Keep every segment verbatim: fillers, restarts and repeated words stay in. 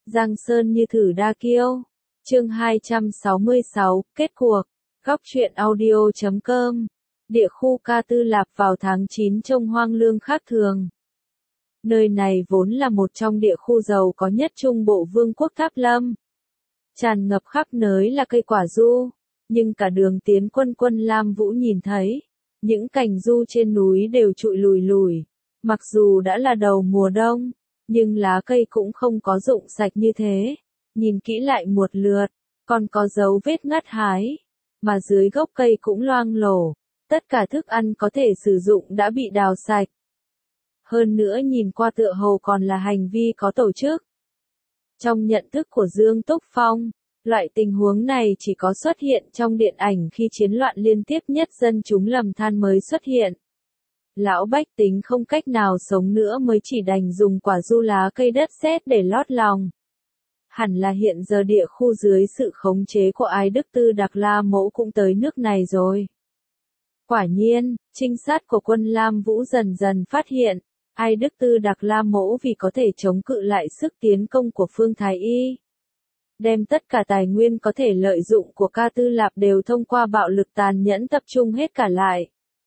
Giang Sơn như thử đa kiêu. Chương hai trăm sáu mươi sáu, kết cuộc. Góc truyện audio chấm com. Địa khu Ca Tư Lạp vào tháng chín trông hoang lương khác thường. Nơi này vốn là một trong địa khu giàu có nhất Trung Bộ Vương quốc Tháp Lâm. Tràn ngập khắp nơi là cây quả du, nhưng cả đường tiến quân Quân Lam Vũ nhìn thấy, những cành du trên núi đều trụi lùi lùi. Mặc dù đã là đầu mùa đông, nhưng lá cây cũng không có rụng sạch như thế. Nhìn kỹ lại một lượt, còn có dấu vết ngắt hái, mà dưới gốc cây cũng loang lổ. Tất cả thức ăn có thể sử dụng đã bị đào sạch. Hơn nữa nhìn qua tựa hồ còn là hành vi có tổ chức. Trong nhận thức của Dương Túc Phong, loại tình huống này chỉ có xuất hiện trong điện ảnh khi chiến loạn liên tiếp nhất dân chúng lầm than mới xuất hiện. Lão bách tính không cách nào sống nữa mới chỉ đành dùng quả du lá cây đất sét để lót lòng. Hẳn là hiện giờ địa khu dưới sự khống chế của Ái Đức Tư Đặc La Mỗ cũng tới nước này rồi. Quả nhiên, trinh sát của Quân Lam Vũ dần dần phát hiện, Ái Đức Tư Đặc La Mỗ vì có thể chống cự lại sức tiến công của Phương Thái Y, đem tất cả tài nguyên có thể lợi dụng của Ca Tư Lạp đều thông qua bạo lực tàn nhẫn tập trung hết cả lại.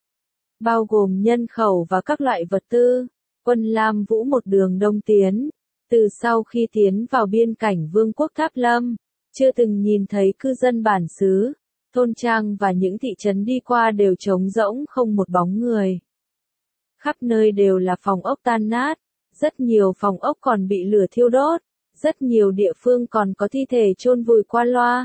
Bao gồm nhân khẩu và các loại vật tư. Quân Lam Vũ một đường đông tiến. Từ sau khi tiến vào biên cảnh Vương quốc Tháp Lâm, chưa từng nhìn thấy cư dân bản xứ, thôn trang và những thị trấn đi qua đều trống rỗng không một bóng người. Khắp nơi đều là phòng ốc tan nát, rất nhiều phòng ốc còn bị lửa thiêu đốt, rất nhiều địa phương còn có thi thể chôn vùi qua loa.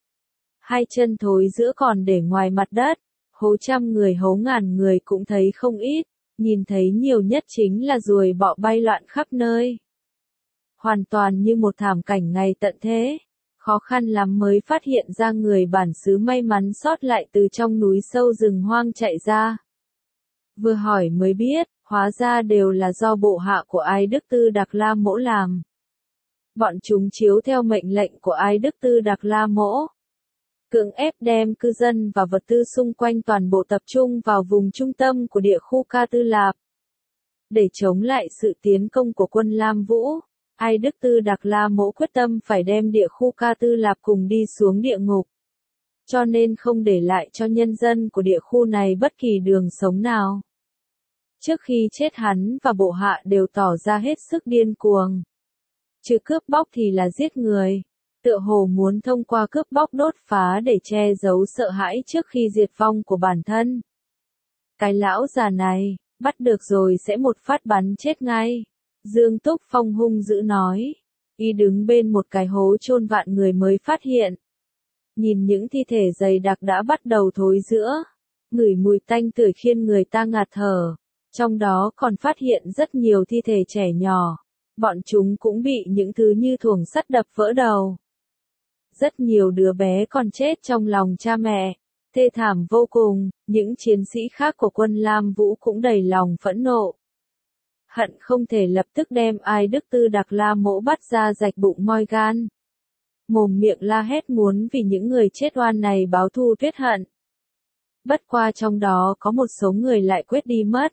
Hai chân thối giữa còn để ngoài mặt đất, hố trăm người hố ngàn người cũng thấy không ít, nhìn thấy nhiều nhất chính là ruồi bọ bay loạn khắp nơi. Hoàn toàn như một thảm cảnh ngày tận thế, khó khăn lắm mới phát hiện ra người bản xứ may mắn sót lại từ trong núi sâu rừng hoang chạy ra. Vừa hỏi mới biết, hóa ra đều là do bộ hạ của Ái Đức Tư Đặc La Mỗ làm. Bọn chúng chiếu theo mệnh lệnh của Ái Đức Tư Đặc La Mỗ, cưỡng ép đem cư dân và vật tư xung quanh toàn bộ tập trung vào vùng trung tâm của địa khu Ca Tư Lạp. Để chống lại sự tiến công của Quân Lam Vũ, Ái Đức Tư Đặc La Mỗ quyết tâm phải đem địa khu Ca Tư Lạp cùng đi xuống địa ngục. Cho nên không để lại cho nhân dân của địa khu này bất kỳ đường sống nào. Trước khi chết hắn và bộ hạ đều tỏ ra hết sức điên cuồng. Trừ cướp bóc thì là giết người. Tựa hồ muốn thông qua cướp bóc đốt phá để che giấu sợ hãi trước khi diệt vong của bản thân. Cái lão già này, bắt được rồi sẽ một phát bắn chết ngay. Dương Túc Phong hung dữ nói. Y đứng bên một cái hố chôn vạn người mới phát hiện. Nhìn những thi thể dày đặc đã bắt đầu thối rữa. Ngửi mùi tanh tưởi khiến người ta ngạt thở. Trong đó còn phát hiện rất nhiều thi thể trẻ nhỏ. Bọn chúng cũng bị những thứ như thuồng sắt đập vỡ đầu. Rất nhiều đứa bé còn chết trong lòng cha mẹ. Thê thảm vô cùng, những chiến sĩ khác của Quân Lam Vũ cũng đầy lòng phẫn nộ. Hận không thể lập tức đem Ái Đức Tư Đặc La Mỗ bắt ra rạch bụng moi gan. Mồm miệng la hét muốn vì những người chết oan này báo thù tuyết hận. Bất qua trong đó có một số người lại quyết đi mất.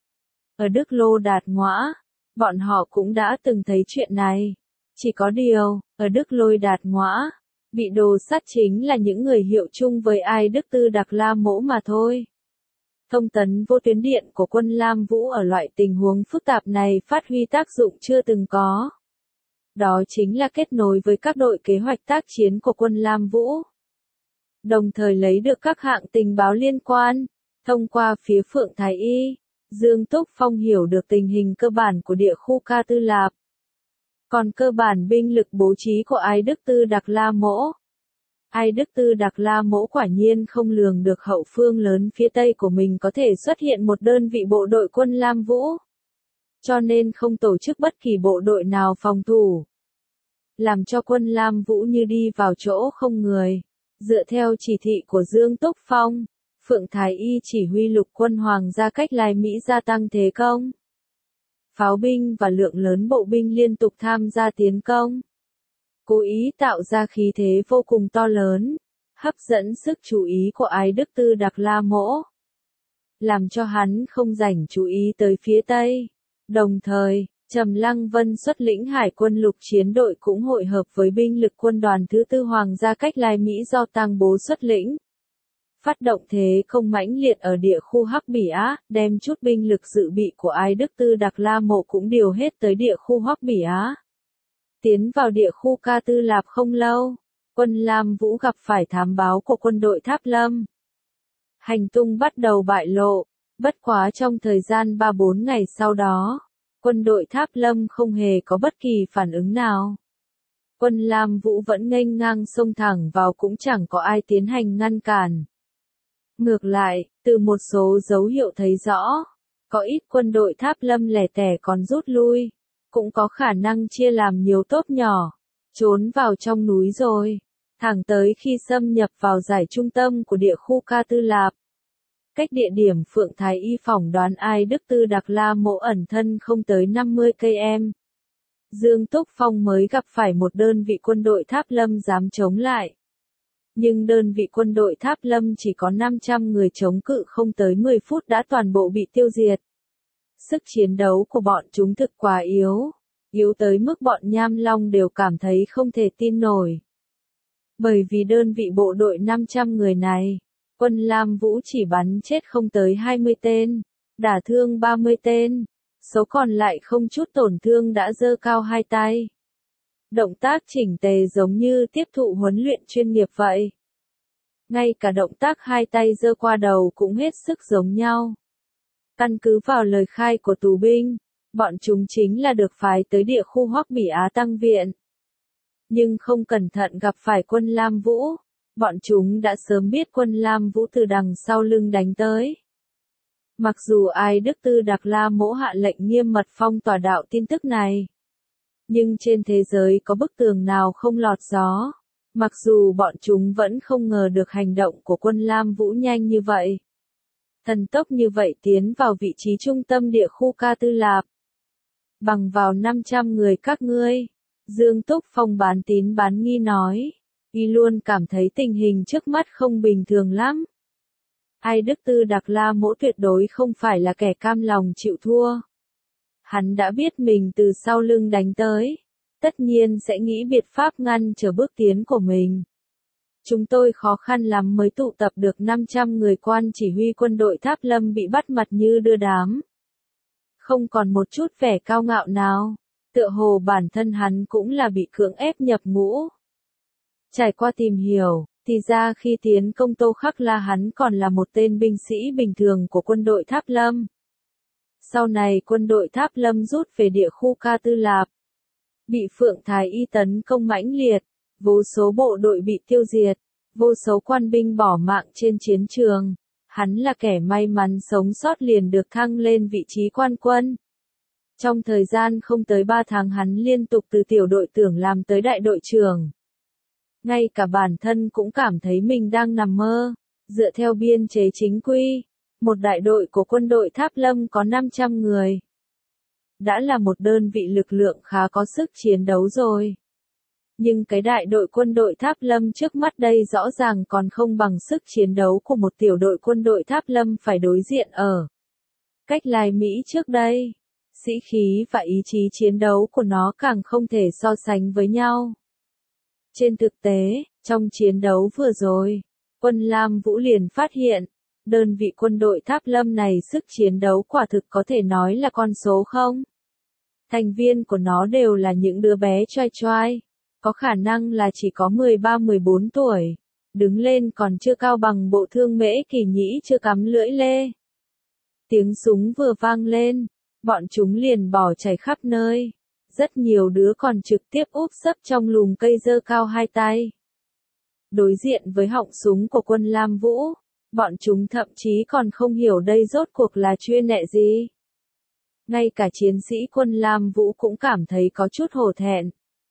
Ở Đức Lô Đạt Ngõa, bọn họ cũng đã từng thấy chuyện này. Chỉ có điều, ở Đức Lôi Đạt Ngõa, bị đồ sát chính là những người hiệu chung với Ái Đức Tư Đặc La Mỗ mà thôi. Thông tấn vô tuyến điện của Quân Lam Vũ ở loại tình huống phức tạp này phát huy tác dụng chưa từng có. Đó chính là kết nối với các đội kế hoạch tác chiến của Quân Lam Vũ. Đồng thời lấy được các hạng tình báo liên quan. Thông qua phía Phượng Thái Y, Dương Túc Phong hiểu được tình hình cơ bản của địa khu Ca Tư Lạp. Còn cơ bản binh lực bố trí của Ái Đức Tư Đặc La Mỗ. Ái Đức Tư Đặc La Mỗ quả nhiên không lường được hậu phương lớn phía tây của mình có thể xuất hiện một đơn vị bộ đội Quân Lam Vũ. Cho nên không tổ chức bất kỳ bộ đội nào phòng thủ. Làm cho Quân Lam Vũ như đi vào chỗ không người. Dựa theo chỉ thị của Dương Túc Phong, Phượng Thái Y chỉ huy lục quân hoàng gia cách Lai Mỹ gia tăng thế công. Pháo binh và lượng lớn bộ binh liên tục tham gia tiến công. Cố ý tạo ra khí thế vô cùng to lớn, hấp dẫn sức chú ý của Ái Đức Tư Đặc La Mỗ. Làm cho hắn không dành chú ý tới phía Tây. Đồng thời, Trầm Lăng Vân xuất lĩnh hải quân lục chiến đội cũng hội hợp với binh lực quân đoàn thứ tư Hoàng gia Cách Lai Mỹ do Tang Bố xuất lĩnh. Phát động thế công mãnh liệt ở địa khu Hắc Bỉ Á, đem chút binh lực dự bị của Ai Đức Tư Đặc La Mộ cũng điều hết tới địa khu Hắc Bỉ Á. Tiến vào địa khu Ca Tư Lạp không lâu, quân Lam Vũ gặp phải thám báo của quân đội Tháp Lâm. Hành tung bắt đầu bại lộ, bất quá trong thời gian ba bốn ngày sau đó, quân đội Tháp Lâm không hề có bất kỳ phản ứng nào. Quân Lam Vũ vẫn nghênh ngang xông thẳng vào cũng chẳng có ai tiến hành ngăn cản. Ngược lại, từ một số dấu hiệu thấy rõ, có ít quân đội Tháp Lâm lẻ tẻ còn rút lui, cũng có khả năng chia làm nhiều tốp nhỏ, trốn vào trong núi rồi, thẳng tới khi xâm nhập vào giải trung tâm của địa khu Ca Tư Lạp. Cách địa điểm Phượng Thái Y phỏng đoán Ai Đức Tư Đặc La Mộ ẩn thân không tới năm mươi cây số. Dương Túc Phong mới gặp phải một đơn vị quân đội Tháp Lâm dám chống lại. Nhưng đơn vị quân đội Tháp Lâm chỉ có năm trăm người chống cự không tới mười phút đã toàn bộ bị tiêu diệt. Sức chiến đấu của bọn chúng thực quá yếu, yếu tới mức bọn Nham Long đều cảm thấy không thể tin nổi. Bởi vì đơn vị bộ đội năm trăm người này, quân Lam Vũ chỉ bắn chết không tới hai mươi tên, đả thương ba mươi tên, số còn lại không chút tổn thương đã giơ cao hai tay. Động tác chỉnh tề giống như tiếp thụ huấn luyện chuyên nghiệp vậy. Ngay cả động tác hai tay giơ qua đầu cũng hết sức giống nhau. Căn cứ vào lời khai của tù binh, bọn chúng chính là được phái tới địa khu Hoắc Bỉ Á tăng viện. Nhưng không cẩn thận gặp phải quân Lam Vũ, bọn chúng đã sớm biết quân Lam Vũ từ đằng sau lưng đánh tới. Mặc dù Ai Đức Tư Đặc La Mỗ hạ lệnh nghiêm mật phong tỏa đạo tin tức này, nhưng trên thế giới có bức tường nào không lọt gió, mặc dù bọn chúng vẫn không ngờ được hành động của quân Lam Vũ nhanh như vậy. Thần tốc như vậy tiến vào vị trí trung tâm địa khu Ca Tư Lạp. Bằng vào năm trăm người các ngươi, Dương Túc Phong bán tín bán nghi nói, y luôn cảm thấy tình hình trước mắt không bình thường lắm. Ai Đức Tư Đặc La Mỗ tuyệt đối không phải là kẻ cam lòng chịu thua. Hắn đã biết mình từ sau lưng đánh tới, tất nhiên sẽ nghĩ biện pháp ngăn trở bước tiến của mình. Chúng tôi khó khăn lắm mới tụ tập được năm trăm người quan chỉ huy quân đội Tháp Lâm bị bắt mặt như đưa đám. Không còn một chút vẻ cao ngạo nào, tựa hồ bản thân hắn cũng là bị cưỡng ép nhập ngũ. Trải qua tìm hiểu, thì ra khi tiến công Tô Khắc La hắn còn là một tên binh sĩ bình thường của quân đội Tháp Lâm. Sau này quân đội Tháp Lâm rút về địa khu Ca Tư Lạp, bị Phượng Thái Y tấn công mãnh liệt, vô số bộ đội bị tiêu diệt, vô số quan binh bỏ mạng trên chiến trường. Hắn là kẻ may mắn sống sót liền được thăng lên vị trí quan quân. Trong thời gian không tới ba tháng hắn liên tục từ tiểu đội trưởng làm tới đại đội trưởng. Ngay cả bản thân cũng cảm thấy mình đang nằm mơ. Dựa theo biên chế chính quy, một đại đội của quân đội Tháp Lâm có năm trăm người. Đã là một đơn vị lực lượng khá có sức chiến đấu rồi. Nhưng cái đại đội quân đội Tháp Lâm trước mắt đây rõ ràng còn không bằng sức chiến đấu của một tiểu đội quân đội Tháp Lâm phải đối diện ở Cách Lai Mỹ trước đây. Sĩ khí và ý chí chiến đấu của nó càng không thể so sánh với nhau. Trên thực tế, trong chiến đấu vừa rồi, quân Lam Vũ liền phát hiện, đơn vị quân đội Tháp Lâm này sức chiến đấu quả thực có thể nói là con số không. Thành viên của nó đều là những đứa bé choai choai, có khả năng là chỉ có mười ba mười bốn tuổi, đứng lên còn chưa cao bằng bộ thương Mễ Kỳ Nhĩ chưa cắm lưỡi lê. Tiếng súng vừa vang lên, bọn chúng liền bỏ chạy khắp nơi, rất nhiều đứa còn trực tiếp úp sấp trong lùm cây giơ cao hai tay. Đối diện với họng súng của quân Lam Vũ, bọn chúng thậm chí còn không hiểu đây rốt cuộc là chuyên nệ gì. Ngay cả chiến sĩ quân Lam Vũ cũng cảm thấy có chút hổ thẹn.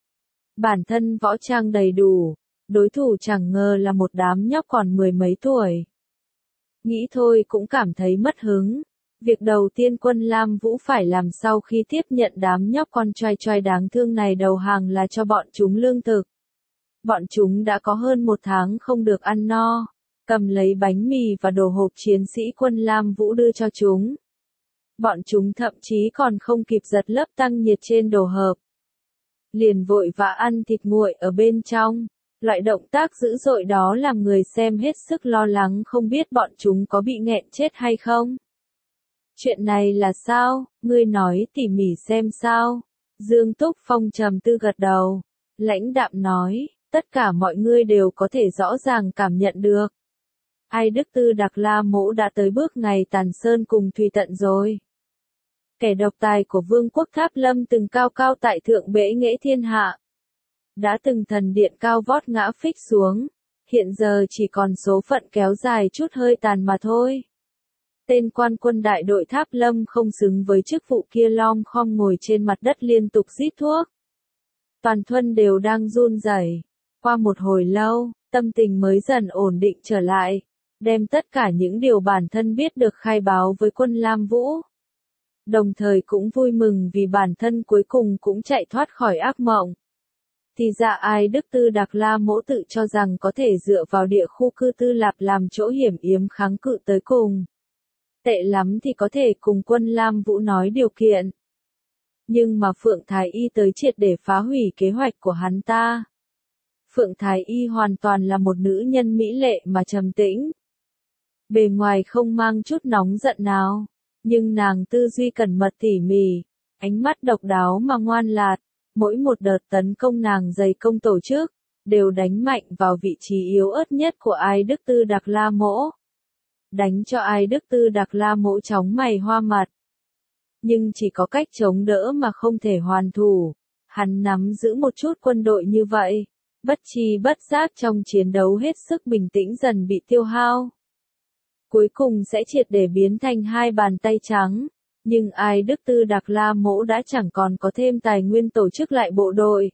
Bản thân võ trang đầy đủ, đối thủ chẳng ngờ là một đám nhóc còn mười mấy tuổi. Nghĩ thôi cũng cảm thấy mất hứng. Việc đầu tiên quân Lam Vũ phải làm sau khi tiếp nhận đám nhóc con choai choai đáng thương này đầu hàng là cho bọn chúng lương thực. Bọn chúng đã có hơn một tháng không được ăn no, cầm lấy bánh mì và đồ hộp chiến sĩ quân Lam Vũ đưa cho chúng. Bọn chúng thậm chí còn không kịp giật lớp tăng nhiệt trên đồ hộp. Liền vội vã ăn thịt nguội ở bên trong. Loại động tác dữ dội đó làm người xem hết sức lo lắng không biết bọn chúng có bị nghẹn chết hay không. Chuyện này là sao, ngươi nói tỉ mỉ xem sao. Dương Túc Phong trầm tư gật đầu. Lãnh đạm nói, tất cả mọi người đều có thể rõ ràng cảm nhận được. Ai Đức Tư Đặc La Mỗ đã tới bước ngày tàn sơn cùng thùy tận rồi. Kẻ độc tài của vương quốc Tháp Lâm từng cao cao tại thượng bệ nghệ thiên hạ. Đã từng thần điện cao vót ngã phích xuống. Hiện giờ chỉ còn số phận kéo dài chút hơi tàn mà thôi. Tên quan quân đại đội Tháp Lâm không xứng với chức vụ kia lom khom ngồi trên mặt đất liên tục rít thuốc. Toàn thân đều đang run rẩy. Qua một hồi lâu, tâm tình mới dần ổn định trở lại. Đem tất cả những điều bản thân biết được khai báo với quân Lam Vũ. Đồng thời cũng vui mừng vì bản thân cuối cùng cũng chạy thoát khỏi ác mộng. Thì ra Ai Đức Tư Đặc La Mỗ tự cho rằng có thể dựa vào địa khu cư Tư Lạp làm chỗ hiểm yếm kháng cự tới cùng. Tệ lắm thì có thể cùng quân Lam Vũ nói điều kiện. Nhưng mà Phượng Thái Y tới triệt để phá hủy kế hoạch của hắn ta. Phượng Thái Y hoàn toàn là một nữ nhân mỹ lệ mà trầm tĩnh. Bề ngoài không mang chút nóng giận nào. Nhưng nàng tư duy cẩn mật tỉ mỉ. Ánh mắt độc đáo mà ngoan lạt. Mỗi một đợt tấn công nàng dày công tổ chức. Đều đánh mạnh vào vị trí yếu ớt nhất của Ai Đức Tư Đặc La Mỗ. Đánh cho Ai Đức Tư Đặc La Mỗ chóng mày hoa mặt. Nhưng chỉ có cách chống đỡ mà không thể hoàn thủ. Hắn nắm giữ một chút quân đội như vậy. Bất chi bất giác trong chiến đấu hết sức bình tĩnh dần bị tiêu hao. Cuối cùng sẽ triệt để biến thành hai bàn tay trắng. Nhưng Ai Đức Tư Đặc La Mỗ đã chẳng còn có thêm tài nguyên tổ chức lại bộ đội.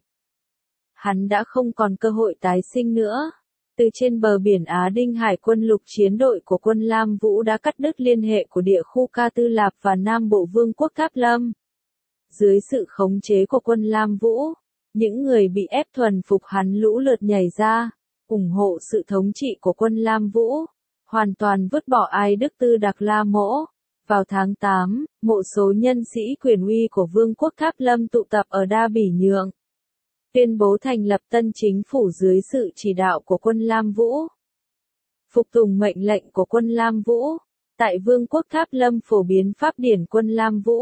Hắn đã không còn cơ hội tái sinh nữa. Từ trên bờ biển Á Đinh Hải quân lục chiến đội của quân Lam Vũ đã cắt đứt liên hệ của địa khu Ca Tư Lạp và Nam Bộ Vương quốc Tháp Lâm. Dưới sự khống chế của quân Lam Vũ, những người bị ép thuần phục hắn lũ lượt nhảy ra, ủng hộ sự thống trị của quân Lam Vũ, hoàn toàn vứt bỏ Ai Đức Tư Đặc La Mỗ. Vào tháng tám, một số nhân sĩ quyền uy của Vương quốc Tháp Lâm tụ tập ở Đa Bỉ Nhượng. Tuyên bố thành lập tân chính phủ dưới sự chỉ đạo của quân Lam Vũ. Phục tùng mệnh lệnh của quân Lam Vũ, tại Vương quốc Tháp Lâm phổ biến pháp điển quân Lam Vũ.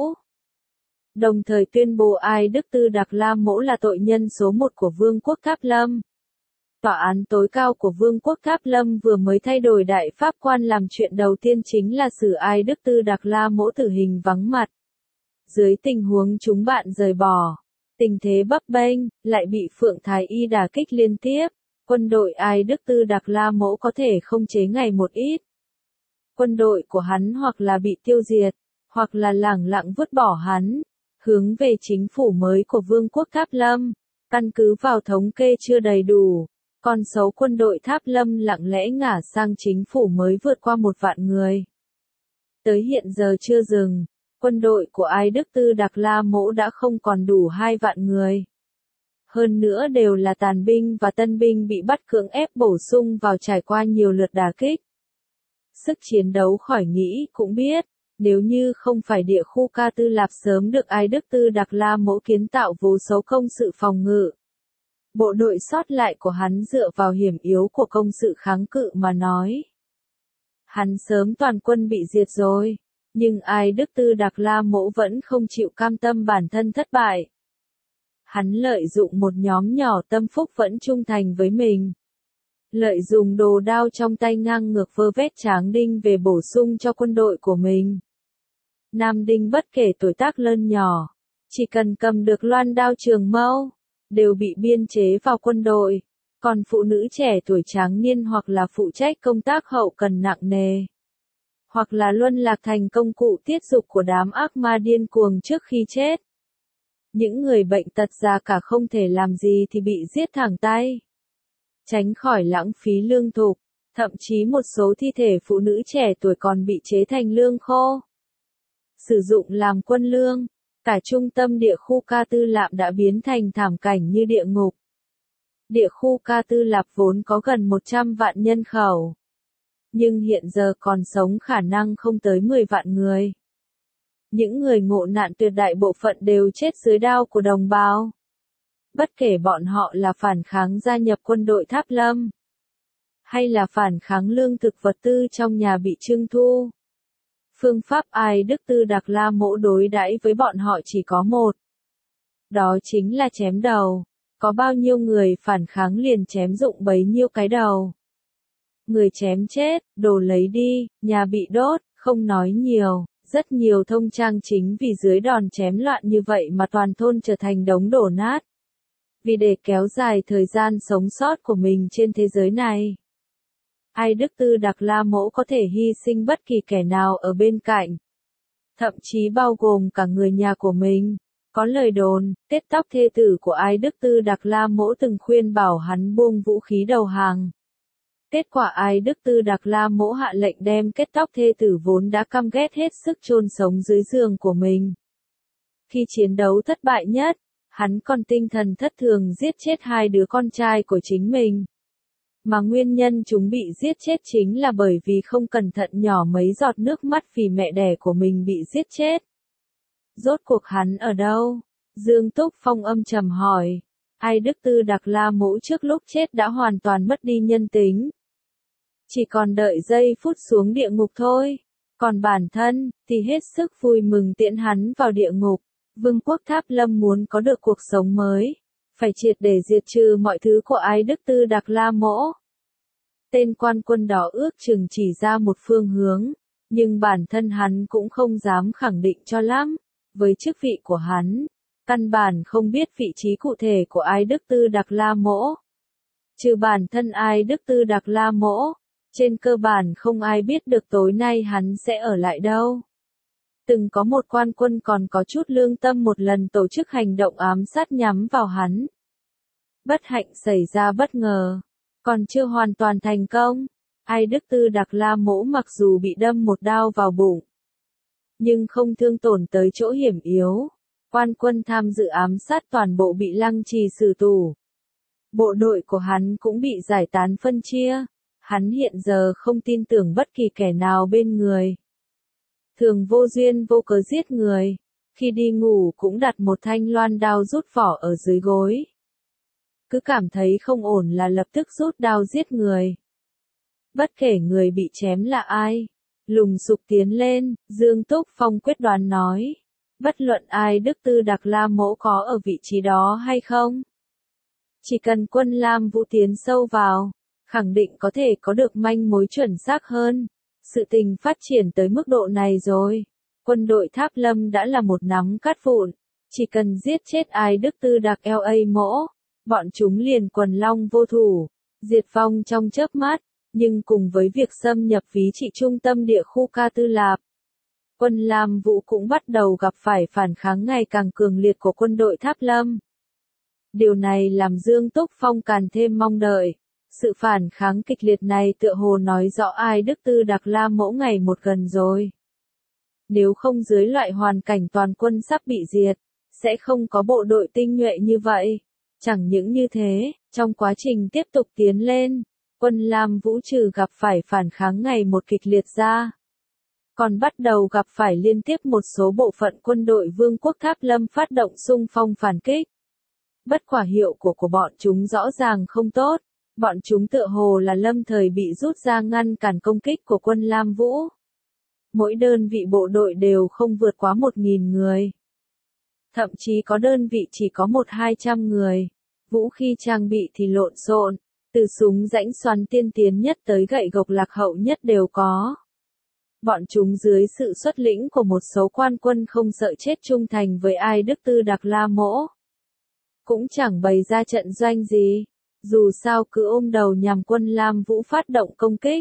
Đồng thời tuyên bố Ai Đức Tư Đặc La Mỗ là tội nhân số một của Vương quốc Tháp Lâm. Tòa án tối cao của Vương quốc Tháp Lâm vừa mới thay đổi đại pháp quan làm chuyện đầu tiên chính là xử Ai Đức Tư Đặc La Mỗ tử hình vắng mặt. Dưới tình huống chúng bạn rời bỏ. Tình thế bấp bênh, lại bị Phượng Thái Y đả kích liên tiếp, quân đội Ai Đức Tư Đặc La Mỗ có thể không chế ngày một ít. Quân đội của hắn hoặc là bị tiêu diệt, hoặc là lẳng lặng vứt bỏ hắn, hướng về chính phủ mới của Vương quốc Tháp Lâm. Căn cứ vào thống kê chưa đầy đủ, con số quân đội Tháp Lâm lặng lẽ ngả sang chính phủ mới vượt qua một vạn người. Tới hiện giờ chưa dừng. Quân đội của Ai Đức Tư Đặc La Mỗ đã không còn đủ hai vạn người. Hơn nữa đều là tàn binh và tân binh bị bắt cưỡng ép bổ sung vào trải qua nhiều lượt đả kích. Sức chiến đấu khỏi nghĩ cũng biết, nếu như không phải địa khu Ca Tư Lạp sớm được Ai Đức Tư Đặc La Mỗ kiến tạo vô số công sự phòng ngự. Bộ đội sót lại của hắn dựa vào hiểm yếu của công sự kháng cự mà nói. Hắn sớm toàn quân bị diệt rồi. Nhưng Ai Đức Tư Đặc La Mỗ vẫn không chịu cam tâm bản thân thất bại. Hắn lợi dụng một nhóm nhỏ tâm phúc vẫn trung thành với mình. Lợi dụng đồ đao trong tay ngang ngược vơ vét Tráng Đinh về bổ sung cho quân đội của mình. Nam Đinh bất kể tuổi tác lớn nhỏ, chỉ cần cầm được loan đao trường mâu, đều bị biên chế vào quân đội. Còn phụ nữ trẻ tuổi tráng niên hoặc là phụ trách công tác hậu cần nặng nề. Hoặc là luân lạc thành công cụ tiết dục của đám ác ma điên cuồng trước khi chết. Những người bệnh tật già cả không thể làm gì thì bị giết thẳng tay. Tránh khỏi lãng phí lương thục, thậm chí một số thi thể phụ nữ trẻ tuổi còn bị chế thành lương khô. Sử dụng làm quân lương, cả trung tâm địa khu Ca Tư Lạp đã biến thành thảm cảnh như địa ngục. Địa khu Ca Tư Lạp vốn có gần một trăm vạn nhân khẩu. Nhưng hiện giờ còn sống khả năng không tới mười vạn người. Những người ngộ nạn tuyệt đại bộ phận đều chết dưới đao của đồng bào. Bất kể bọn họ là phản kháng gia nhập quân đội Tháp Lâm, hay là phản kháng lương thực vật tư trong nhà bị trưng thu. Phương pháp Ai Đức Tư Đặc La Mỗ đối đãi với bọn họ chỉ có một. Đó chính là chém đầu. Có bao nhiêu người phản kháng liền chém dụng bấy nhiêu cái đầu. Người chém chết, đồ lấy đi, nhà bị đốt, không nói nhiều. Rất nhiều thông trang chính vì dưới đòn chém loạn như vậy mà toàn thôn trở thành đống đổ nát. Vì để kéo dài thời gian sống sót của mình trên thế giới này, Ai Đức Tư Đặc La Mỗ có thể hy sinh bất kỳ kẻ nào ở bên cạnh. Thậm chí bao gồm cả người nhà của mình. Có lời đồn, kết tóc thê tử của Ai Đức Tư Đặc La Mỗ từng khuyên bảo hắn buông vũ khí đầu hàng. Kết quả Ai Đức Tư Đặc La Mỗ hạ lệnh đem kết tóc thê tử vốn đã căm ghét hết sức chôn sống dưới giường của mình. Khi chiến đấu thất bại nhất, hắn còn tinh thần thất thường giết chết hai đứa con trai của chính mình. Mà nguyên nhân chúng bị giết chết chính là bởi vì không cẩn thận nhỏ mấy giọt nước mắt vì mẹ đẻ của mình bị giết chết. Rốt cuộc hắn ở đâu? Dương Túc Phong âm trầm hỏi. Ai Đức Tư Đặc La Mỗ trước lúc chết đã hoàn toàn mất đi nhân tính. Chỉ còn đợi giây phút xuống địa ngục thôi. Còn bản thân, thì hết sức vui mừng tiễn hắn vào địa ngục. Vương quốc Tháp Lâm muốn có được cuộc sống mới, phải triệt để diệt trừ mọi thứ của Ai Đức Tư Đặc La Mỗ. Tên quan quân đó ước chừng chỉ ra một phương hướng, nhưng bản thân hắn cũng không dám khẳng định cho lắm. Với chức vị của hắn, căn bản không biết vị trí cụ thể của Ai Đức Tư Đặc La Mỗ. Trừ bản thân Ai Đức Tư Đặc La Mỗ, trên cơ bản không ai biết được tối nay hắn sẽ ở lại đâu. Từng có một quan quân còn có chút lương tâm một lần tổ chức hành động ám sát nhắm vào hắn. Bất hạnh xảy ra bất ngờ, còn chưa hoàn toàn thành công. Ai Đức Tư Đặc La Mỗ mặc dù bị đâm một đao vào bụng, nhưng không thương tổn tới chỗ hiểm yếu. Quan quân tham dự ám sát toàn bộ bị lăng trì xử tù. Bộ đội của hắn cũng bị giải tán phân chia. Hắn hiện giờ không tin tưởng bất kỳ kẻ nào bên người. Thường vô duyên vô cớ giết người. Khi đi ngủ cũng đặt một thanh loan đao rút vỏ ở dưới gối. Cứ cảm thấy không ổn là lập tức rút đao giết người. Bất kể người bị chém là ai. Lùng sục tiến lên, Dương Túc Phong quyết đoán nói. Bất luận Ai Đức Tư Đặc La Mỗ có ở vị trí đó hay không. Chỉ cần quân Lam Vũ tiến sâu vào, khẳng định có thể có được manh mối chuẩn xác hơn. Sự tình phát triển tới mức độ này rồi. Quân đội Tháp Lâm đã là một nắm cát vụn. Chỉ cần giết chết Ai Đức Tư Đặc La Mỗ, bọn chúng liền quần long vô thủ, diệt vong trong chớp mắt. Nhưng cùng với việc xâm nhập ví trị trung tâm địa khu Ca Tư Lạp, quân Lam Vũ cũng bắt đầu gặp phải phản kháng ngày càng cường liệt của quân đội Tháp Lâm. Điều này làm Dương Túc Phong càng thêm mong đợi. Sự phản kháng kịch liệt này tựa hồ nói rõ Ai Đức Tư Đặc La Mỗ ngày một gần rồi. Nếu không dưới loại hoàn cảnh toàn quân sắp bị diệt, sẽ không có bộ đội tinh nhuệ như vậy. Chẳng những như thế, trong quá trình tiếp tục tiến lên, quân Lam Vũ trừ gặp phải phản kháng ngày một kịch liệt ra, còn bắt đầu gặp phải liên tiếp một số bộ phận quân đội Vương quốc Tháp Lâm phát động xung phong phản kích. Bất quả hiệu của của bọn chúng rõ ràng không tốt, bọn chúng tựa hồ là lâm thời bị rút ra ngăn cản công kích của quân Lam Vũ. Mỗi đơn vị bộ đội đều không vượt quá một nghìn người. Thậm chí có đơn vị chỉ có một hai trăm người. Vũ khí trang bị thì lộn xộn, từ súng rãnh xoắn tiên tiến nhất tới gậy gộc lạc hậu nhất đều có. Bọn chúng dưới sự xuất lĩnh của một số quan quân không sợ chết trung thành với Ai Đức Tư Đặc La Mỗ, cũng chẳng bày ra trận doanh gì, dù sao cứ ôm đầu nhằm quân Lam Vũ phát động công kích.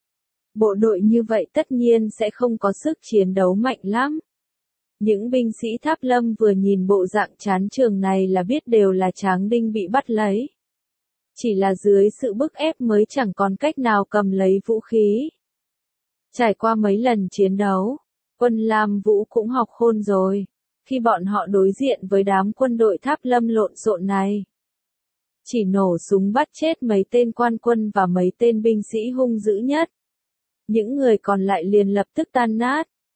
Bộ đội như vậy tất nhiên sẽ không có sức chiến đấu mạnh lắm. Những binh sĩ Tháp Lâm vừa nhìn bộ dạng chán trường này là biết đều là tráng đinh bị bắt lấy. Chỉ là dưới sự bức ép mới chẳng còn cách nào cầm lấy vũ khí. Trải qua mấy lần chiến đấu, quân Lam Vũ cũng học khôn rồi. Khi bọn họ đối diện với đám quân đội Tháp Lâm lộn xộn này, chỉ nổ súng bắt chết mấy tên quan quân và mấy tên binh sĩ hung dữ nhất. Những người còn lại liền lập tức tan nát.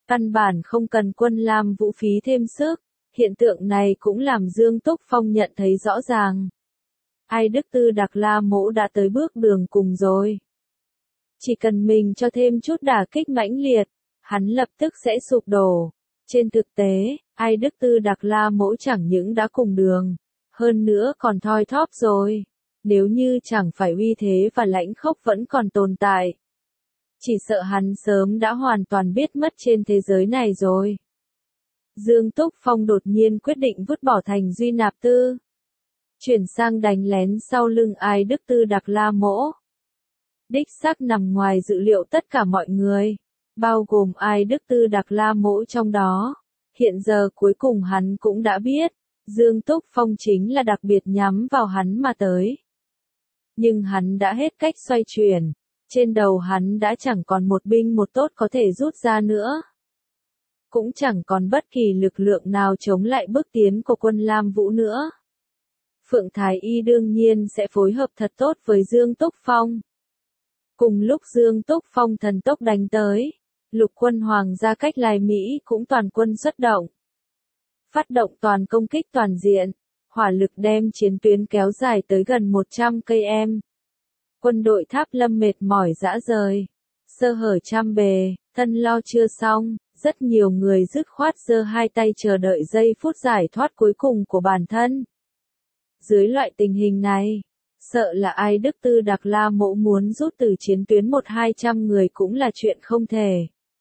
Căn bản không cần Quân Lam Vũ phí thêm sức, hiện tượng này cũng làm Dương Túc Phong nhận thấy rõ ràng. Ai Đức Tư Đặc La Mỗ đã tới bước đường cùng rồi. Chỉ cần mình cho thêm chút đả kích mãnh liệt, hắn lập tức sẽ sụp đổ. Trên thực tế, Ai Đức Tư Đặc La Mỗ chẳng những đã cùng đường, hơn nữa còn thoi thóp rồi. Nếu như chẳng phải uy thế và lãnh khốc vẫn còn tồn tại, chỉ sợ hắn sớm đã hoàn toàn biết mất trên thế giới này rồi. Dương Túc Phong đột nhiên quyết định vứt bỏ Thành Duy Nạp Tư, chuyển sang đánh lén sau lưng Ai Đức Tư Đặc La Mỗ. Đích xác nằm ngoài dự liệu tất cả mọi người, bao gồm Ai Đức Tư Đặc La Mỗ trong đó. Hiện giờ cuối cùng hắn cũng đã biết, Dương Túc Phong chính là đặc biệt nhắm vào hắn mà tới. Nhưng hắn đã hết cách xoay chuyển, trên đầu hắn đã chẳng còn một binh một tốt có thể rút ra nữa. Cũng chẳng còn bất kỳ lực lượng nào chống lại bước tiến của Quân Lam Vũ nữa. Phượng Thái Y đương nhiên sẽ phối hợp thật tốt với Dương Túc Phong. Cùng lúc Dương Túc Phong thần tốc đánh tới, lục quân Hoàng gia Cách Lai Mỹ cũng toàn quân xuất động. Phát động toàn công kích toàn diện, hỏa lực đem chiến tuyến kéo dài tới gần một trăm cây em. Quân đội Tháp Lâm mệt mỏi rã rời, sơ hở trăm bề, thân lo chưa xong, rất nhiều người dứt khoát giơ hai tay chờ đợi giây phút giải thoát cuối cùng của bản thân. Dưới loại tình hình này, sợ là Ai Đức Tư Đặc La Mỗ muốn rút từ chiến tuyến một hai trăm người cũng là chuyện không thể.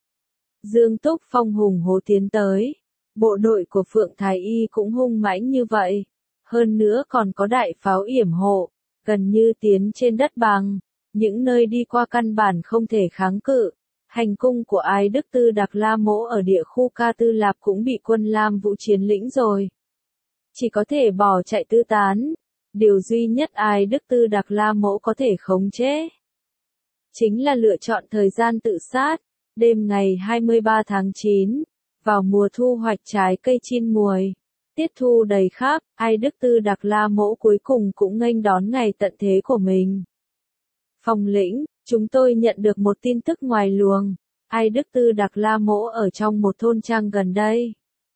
Dương Túc Phong hùng hổ tiến tới, bộ đội của Phượng Thái Y cũng hung mãnh như vậy, hơn nữa còn có đại pháo yểm hộ, gần như tiến trên đất bằng, những nơi đi qua căn bản không thể kháng cự. Hành cung của Ai Đức Tư Đặc La Mỗ ở địa khu Ca Tư Lạp cũng bị Quân Lam Vũ chiếm lĩnh rồi. Chỉ có thể bỏ chạy tứ tán. Điều duy nhất Ai Đức Tư Đặc La Mỗ có thể khống chế chính là lựa chọn thời gian tự sát. Đêm ngày hai mươi ba tháng chín, vào mùa thu hoạch trái cây chín muồi, tiết thu đầy khắp, Ai Đức Tư Đặc La Mỗ cuối cùng cũng nghênh đón ngày tận thế của mình. Phong lĩnh, chúng tôi nhận được một tin tức ngoài luồng, Ai Đức Tư Đặc La Mỗ ở trong một thôn trang gần đây.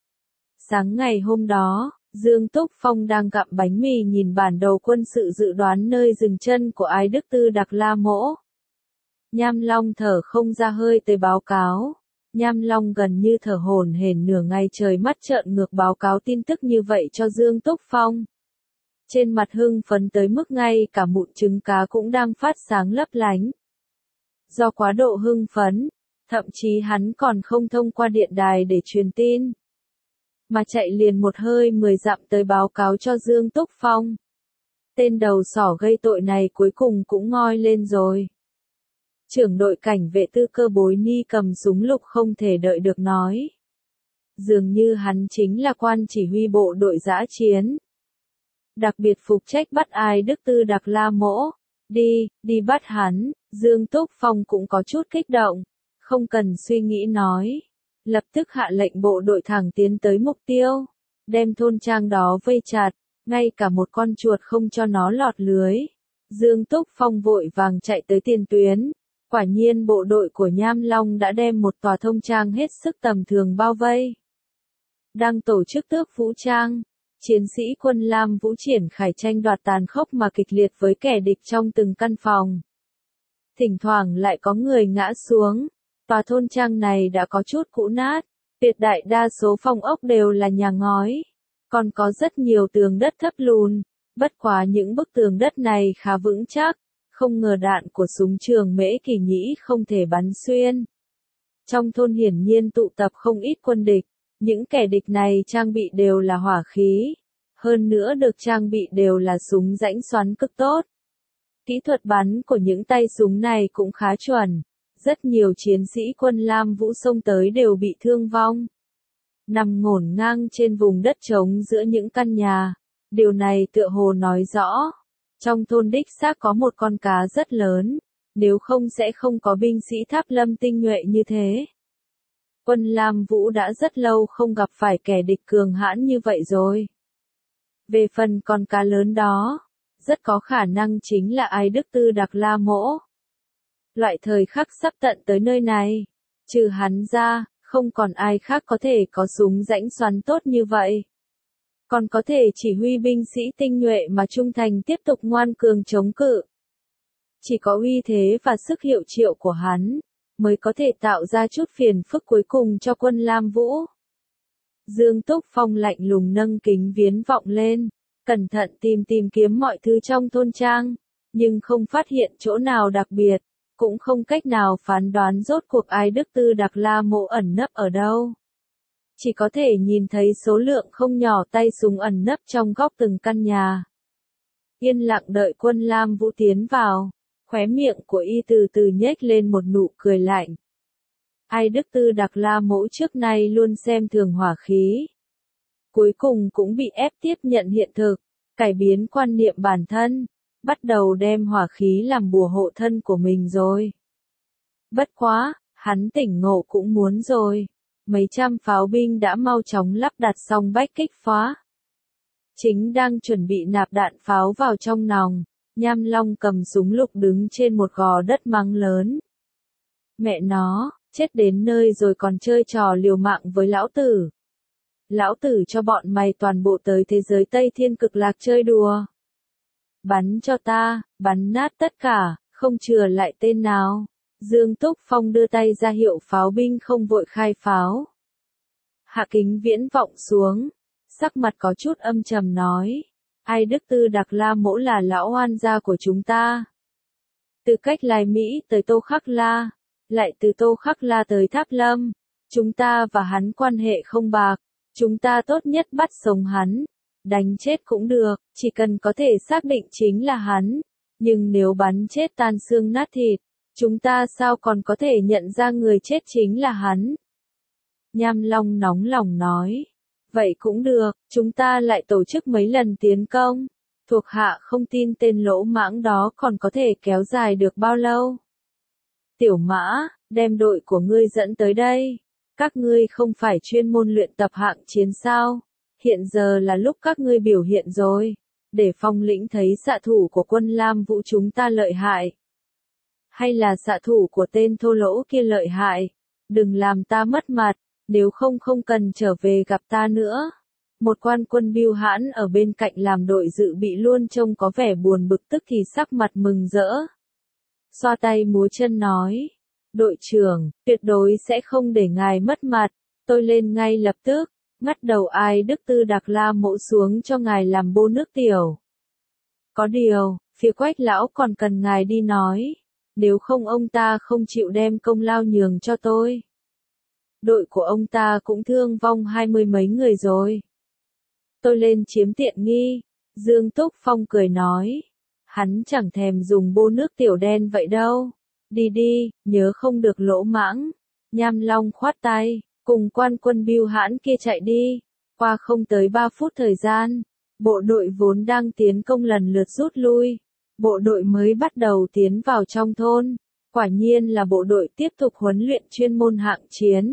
Sáng ngày hôm đó, Dương Túc Phong đang gặm bánh mì nhìn bản đồ quân sự dự đoán nơi dừng chân của Ai Đức Tư Đặc La Mỗ. Nham Long thở không ra hơi tới báo cáo. Nham Long gần như thở hổn hển nửa ngày trời mắt trợn ngược báo cáo tin tức như vậy cho Dương Túc Phong. Trên mặt hưng phấn tới mức ngay cả mụn trứng cá cũng đang phát sáng lấp lánh. Do quá độ hưng phấn, thậm chí hắn còn không thông qua điện đài để truyền tin, mà chạy liền một hơi mười dặm tới báo cáo cho Dương Túc Phong. Tên đầu sỏ gây tội này cuối cùng cũng ngoi lên rồi. Trưởng đội cảnh vệ Tư Cơ Bối Ni cầm súng lục không thể đợi được nói. Dường như hắn chính là quan chỉ huy bộ đội dã chiến. Đặc biệt phục trách bắt Ai Đức Tư Đặc La Mỗ. Đi, đi bắt hắn. Dương Túc Phong cũng có chút kích động. Không cần suy nghĩ nói. Lập tức hạ lệnh bộ đội thẳng tiến tới mục tiêu. Đem thôn trang đó vây chặt. Ngay cả một con chuột không cho nó lọt lưới. Dương Túc Phong vội vàng chạy tới tiền tuyến. Quả nhiên bộ đội của Nham Long đã đem một tòa thông trang hết sức tầm thường bao vây. Đang tổ chức tước vũ trang, chiến sĩ Quân Lam Vũ triển khai tranh đoạt tàn khốc mà kịch liệt với kẻ địch trong từng căn phòng. Thỉnh thoảng lại có người ngã xuống, tòa thôn trang này đã có chút cũ nát, tuyệt đại đa số phòng ốc đều là nhà ngói, còn có rất nhiều tường đất thấp lùn, bất quá những bức tường đất này khá vững chắc. Không ngờ đạn của súng trường Mễ Kỳ Nhĩ không thể bắn xuyên. Trong thôn hiển nhiên tụ tập không ít quân địch, những kẻ địch này trang bị đều là hỏa khí, hơn nữa được trang bị đều là súng rãnh xoắn cực tốt. Kỹ thuật bắn của những tay súng này cũng khá chuẩn, rất nhiều chiến sĩ Quân Lam Vũ xông tới đều bị thương vong. Nằm ngổn ngang trên vùng đất trống giữa những căn nhà, điều này tựa hồ nói rõ. Trong thôn đích xác có một con cá rất lớn, nếu không sẽ không có binh sĩ Tháp Lâm tinh nhuệ như thế. Quân Lam Vũ đã rất lâu không gặp phải kẻ địch cường hãn như vậy rồi. Về phần con cá lớn đó, rất có khả năng chính là Ai Đức Tư Đặc La Mỗ. Loại thời khắc sắp tận tới nơi này, trừ hắn ra, Không còn ai khác có thể có súng rãnh xoắn tốt như vậy. Còn có thể chỉ huy binh sĩ tinh nhuệ mà trung thành tiếp tục ngoan cường chống cự. Chỉ có uy thế và sức hiệu triệu của hắn, mới có thể tạo ra chút phiền phức cuối cùng cho quân Lam Vũ. Dương Túc Phong lạnh lùng nâng kính viễn vọng lên, cẩn thận tìm tìm kiếm mọi thứ trong thôn trang, nhưng không phát hiện chỗ nào đặc biệt, cũng không cách nào phán đoán rốt cuộc Ai Đức Tư Đặc La Mộ ẩn nấp ở đâu. Chỉ có thể nhìn thấy số lượng không nhỏ tay súng ẩn nấp trong góc từng căn nhà. Yên lặng đợi quân Lam Vũ tiến vào, khóe miệng của y từ từ nhếch lên một nụ cười lạnh. Ai Đức Tư Đặc La Mộ trước nay luôn xem thường hỏa khí. Cuối cùng cũng bị ép tiếp nhận hiện thực, cải biến quan niệm bản thân, bắt đầu đem hỏa khí làm bùa hộ thân của mình rồi. Bất quá, hắn tỉnh ngộ cũng muốn rồi. Mấy trăm pháo binh đã mau chóng lắp đặt xong bách kích phá. Chính đang chuẩn bị nạp đạn pháo vào trong nòng, Nham Long cầm súng lục đứng trên một gò đất mắng lớn. Mẹ nó, chết đến nơi rồi còn chơi trò liều mạng với lão tử. Lão tử cho bọn mày toàn bộ tới thế giới Tây Thiên Cực Lạc chơi đùa. Bắn cho ta, bắn nát tất cả, không chừa lại tên nào. Dương Túc Phong đưa tay ra hiệu pháo binh không vội khai pháo. Hạ kính viễn vọng xuống, sắc mặt có chút âm trầm nói. Ai Đức Tư Đặc La Mỗ là lão oan gia của chúng ta. Từ cách Lai Mỹ tới Tô Khắc La, lại từ Tô Khắc La tới Tháp Lâm, chúng ta và hắn quan hệ không bạc, chúng ta tốt nhất bắt sống hắn, đánh chết cũng được, chỉ cần có thể xác định chính là hắn, nhưng nếu bắn chết tan xương nát thịt, chúng ta sao còn có thể nhận ra người chết chính là hắn. Nham Long nóng lòng nói. Vậy cũng được, chúng ta lại tổ chức mấy lần tiến công. Thuộc hạ không tin tên lỗ mãng đó còn có thể kéo dài được bao lâu. Tiểu Mã, đem đội của ngươi dẫn tới đây. Các ngươi không phải chuyên môn luyện tập hạng chiến sao. Hiện giờ là lúc các ngươi biểu hiện rồi. Để Phong lĩnh thấy xạ thủ của quân Lam Vũ chúng ta lợi hại. Hay là xạ thủ của tên thô lỗ kia lợi hại. Đừng làm ta mất mặt. Nếu không không cần trở về gặp ta nữa. Một quan quân Bưu Hãn ở bên cạnh làm đội dự bị luôn trông có vẻ buồn bực tức thì sắc mặt mừng rỡ. Xoa tay múa chân nói. Đội trưởng, tuyệt đối sẽ không để ngài mất mặt. Tôi lên ngay lập tức, ngắt đầu Ai Đức Tư Đặc La Mộ xuống cho ngài làm bô nước tiểu. Có điều, phía Quách lão còn cần ngài đi nói. Nếu không ông ta không chịu đem công lao nhường cho tôi. Đội của ông ta cũng thương vong hai mươi mấy người rồi. Tôi lên chiếm tiện nghi. Dương Túc Phong cười nói. Hắn chẳng thèm dùng bô nước tiểu đen vậy đâu. Đi đi, nhớ không được lỗ mãng. Nham Long khoát tay, cùng quan quân Bưu Hãn kia chạy đi. Qua không tới ba phút thời gian, bộ đội vốn đang tiến công lần lượt rút lui. Bộ đội mới bắt đầu tiến vào trong thôn. Quả nhiên là bộ đội tiếp tục huấn luyện chuyên môn hạng chiến.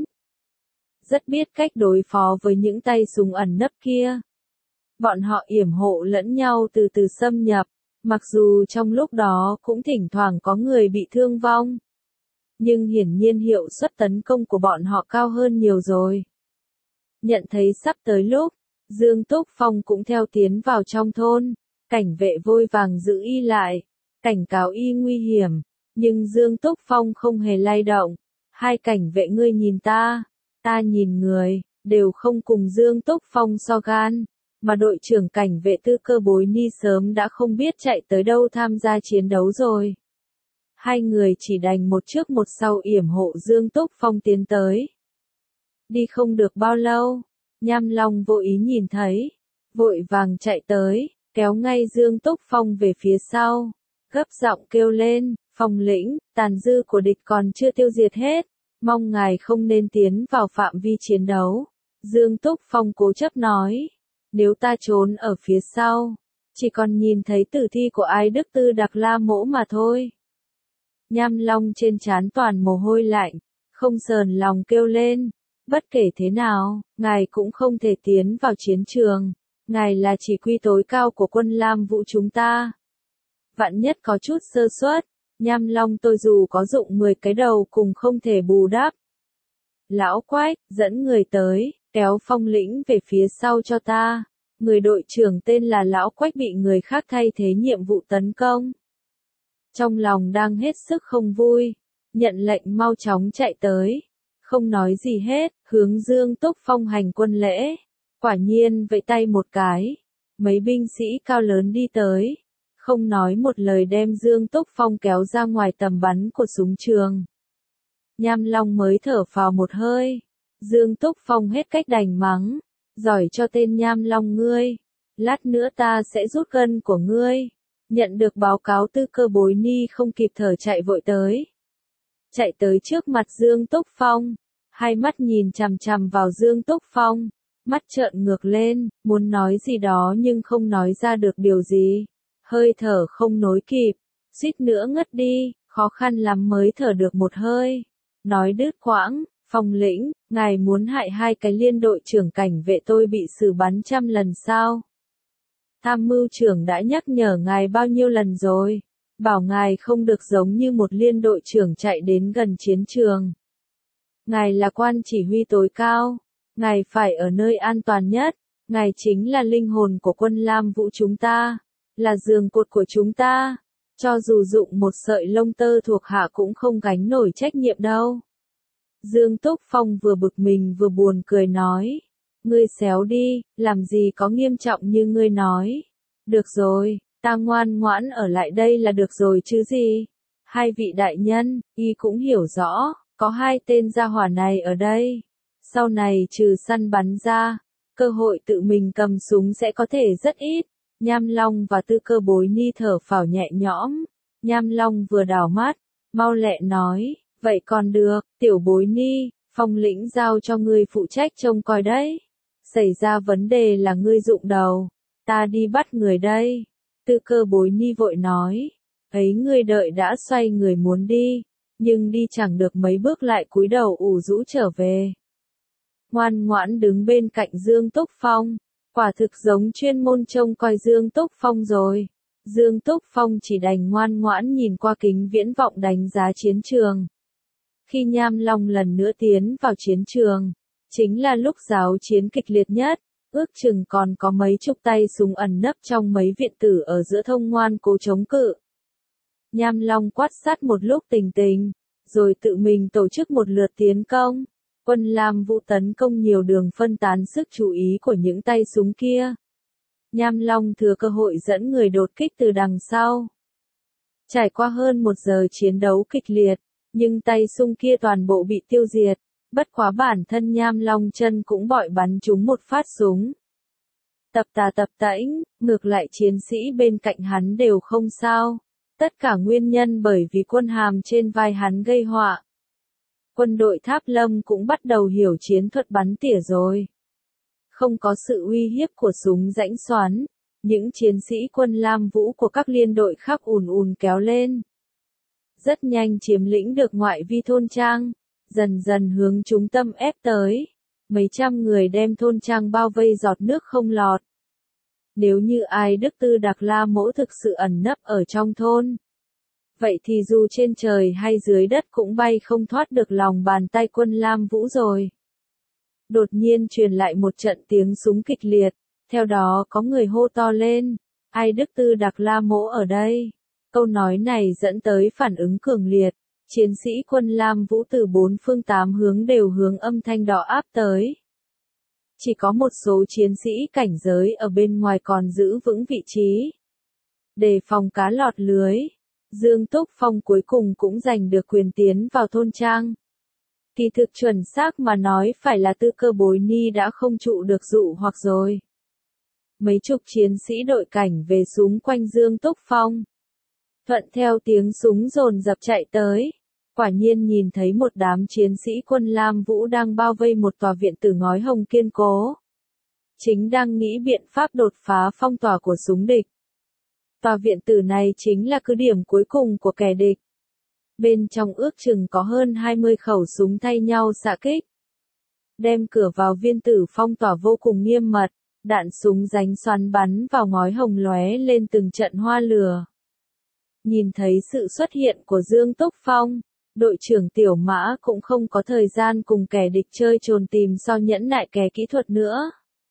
Rất biết cách đối phó với những tay súng ẩn nấp kia. Bọn họ yểm hộ lẫn nhau từ từ xâm nhập, mặc dù trong lúc đó cũng thỉnh thoảng có người bị thương vong. Nhưng hiển nhiên hiệu suất tấn công của bọn họ cao hơn nhiều rồi. Nhận thấy sắp tới lúc, Dương Túc Phong cũng theo tiến vào trong thôn, cảnh vệ vội vàng giữ y lại, cảnh cáo y nguy hiểm, nhưng Dương Túc Phong không hề lay động. Hai cảnh vệ ngươi nhìn ta. Ta nhìn người, đều không cùng Dương Túc Phong so gan, mà đội trưởng cảnh vệ Tư Cơ Bối Ni sớm đã không biết chạy tới đâu tham gia chiến đấu rồi. Hai người chỉ đành một trước một sau yểm hộ Dương Túc Phong tiến tới. Đi không được bao lâu, Nham Long vô ý nhìn thấy, vội vàng chạy tới, kéo ngay Dương Túc Phong về phía sau, gấp giọng kêu lên, Phong lĩnh, tàn dư của địch còn chưa tiêu diệt hết. Mong ngài không nên tiến vào phạm vi chiến đấu. Dương Túc Phong cố chấp nói. Nếu ta trốn ở phía sau, chỉ còn nhìn thấy tử thi của Ai Đức Tư Đặc La Mỗ mà thôi. Nham Long trên trán toàn mồ hôi lạnh, không sờn lòng kêu lên. Bất kể thế nào, ngài cũng không thể tiến vào chiến trường. Ngài là chỉ huy tối cao của quân Lam Vũ chúng ta. Vạn nhất có chút sơ suất. Nham Long tôi dù có dụng mười cái đầu cùng không thể bù đắp. Lão Quách, dẫn người tới, kéo Phong lĩnh về phía sau cho ta. Người đội trưởng tên là Lão Quách bị người khác thay thế nhiệm vụ tấn công. Trong lòng đang hết sức không vui, nhận lệnh mau chóng chạy tới. Không nói gì hết, hướng Dương Túc Phong hành quân lễ. Quả nhiên vẫy tay một cái. Mấy binh sĩ cao lớn đi tới. Không nói một lời đem Dương Túc Phong kéo ra ngoài tầm bắn của súng trường. Nham Long mới thở phào một hơi. Dương Túc Phong hết cách đành mắng. Giỏi cho tên Nham Long ngươi. Lát nữa ta sẽ rút gân của ngươi. Nhận được báo cáo Tư Cơ Bối Ni không kịp thở chạy vội tới. Chạy tới trước mặt Dương Túc Phong. Hai mắt nhìn chằm chằm vào Dương Túc Phong. Mắt trợn ngược lên, muốn nói gì đó nhưng không nói ra được điều gì. Hơi thở không nối kịp. Suýt nữa ngất đi, khó khăn lắm mới thở được một hơi. Nói đứt quãng, Phong lĩnh, ngài muốn hại hai cái liên đội trưởng cảnh vệ tôi bị xử bắn trăm lần sao? Tham mưu trưởng đã nhắc nhở ngài bao nhiêu lần rồi, bảo ngài không được giống như một liên đội trưởng chạy đến gần chiến trường. Ngài là quan chỉ huy tối cao, ngài phải ở nơi an toàn nhất, ngài chính là linh hồn của quân Lam Vũ chúng ta, là giường cột của chúng ta, cho dù dụng một sợi lông tơ thuộc hạ cũng không gánh nổi trách nhiệm đâu. Dương Túc Phong vừa bực mình vừa buồn cười nói. Ngươi xéo đi, làm gì có nghiêm trọng như ngươi nói. Được rồi, ta ngoan ngoãn ở lại đây là được rồi chứ gì. Hai vị đại nhân, y cũng hiểu rõ, có hai tên gia hỏa này ở đây. Sau này trừ săn bắn ra, cơ hội tự mình cầm súng sẽ có thể rất ít. Nham Long và Tư Cơ Bối Ni thở phào nhẹ nhõm. Nham Long vừa đảo mắt, mau lẹ nói. Vậy còn được, Tiểu Bối Ni, Phong lĩnh giao cho ngươi phụ trách trông coi đấy. Xảy ra vấn đề là ngươi dụng đầu, ta đi bắt người đây. Tư Cơ Bối Ni vội nói, ấy ngươi đợi đã xoay người muốn đi, nhưng đi chẳng được mấy bước lại cúi đầu ủ rũ trở về. Ngoan ngoãn đứng bên cạnh Dương Túc Phong, quả thực giống chuyên môn trông coi Dương Túc Phong rồi. Dương Túc Phong chỉ đành ngoan ngoãn nhìn qua kính viễn vọng đánh giá chiến trường. Khi Nham Long lần nữa tiến vào chiến trường, chính là lúc giáo chiến kịch liệt nhất, ước chừng còn có mấy chục tay súng ẩn nấp trong mấy viện tử ở giữa thông ngoan cố chống cự. Nham Long quát sát một lúc tình tình, rồi tự mình tổ chức một lượt tiến công. Quân Lam Vũ tấn công nhiều đường phân tán sức chú ý của những tay súng kia. Nham Long thừa cơ hội dẫn người đột kích từ đằng sau. Trải qua hơn một giờ chiến đấu kịch liệt, nhưng tay súng kia toàn bộ bị tiêu diệt, bất quá bản thân Nham Long chân cũng bọi bắn trúng một phát súng. Tập tà tập tãnh, ngược lại chiến sĩ bên cạnh hắn đều không sao. Tất cả nguyên nhân bởi vì quân hàm trên vai hắn gây họa. Quân đội Tháp Lâm cũng bắt đầu hiểu chiến thuật bắn tỉa rồi. Không có sự uy hiếp của súng rãnh xoắn, những chiến sĩ quân Lam Vũ của các liên đội khác ùn ùn kéo lên. Rất nhanh chiếm lĩnh được ngoại vi thôn trang, dần dần hướng trung tâm ép tới. Mấy trăm người đem thôn trang bao vây giọt nước không lọt. Nếu như ai Đức Tư Đặc La Mỗ thực sự ẩn nấp ở trong thôn, vậy thì dù trên trời hay dưới đất cũng bay không thoát được lòng bàn tay quân Lam Vũ rồi. Đột nhiên truyền lại một trận tiếng súng kịch liệt, theo đó có người hô to lên, ai Đức Tư Đặc La Mỗ ở đây. Câu nói này dẫn tới phản ứng cường liệt, chiến sĩ quân Lam Vũ từ bốn phương tám hướng đều hướng âm thanh đó áp tới. Chỉ có một số chiến sĩ cảnh giới ở bên ngoài còn giữ vững vị trí, đề phòng cá lọt lưới. Dương Túc Phong cuối cùng cũng giành được quyền tiến vào thôn trang. Kỳ thực chuẩn xác mà nói phải là Tư Cơ Bối Ni đã không trụ được dụ hoặc rồi. Mấy chục chiến sĩ đội cảnh về súng quanh Dương Túc Phong. Thuận theo tiếng súng dồn dập chạy tới. Quả nhiên nhìn thấy một đám chiến sĩ quân Lam Vũ đang bao vây một tòa viện tử ngói hồng kiên cố. Chính đang nghĩ biện pháp đột phá phong tỏa của súng địch. Tòa viện tử này chính là cứ điểm cuối cùng của kẻ địch. Bên trong ước chừng có hơn hai mươi khẩu súng thay nhau xạ kích. Đem cửa vào viên tử phong tỏa vô cùng nghiêm mật, đạn súng ránh xoắn bắn vào ngói hồng lóe lên từng trận hoa lửa. Nhìn thấy sự xuất hiện của Dương Túc Phong, Đội trưởng Tiểu Mã cũng không có thời gian cùng kẻ địch chơi trồn tìm so nhẫn nại kẻ kỹ thuật nữa.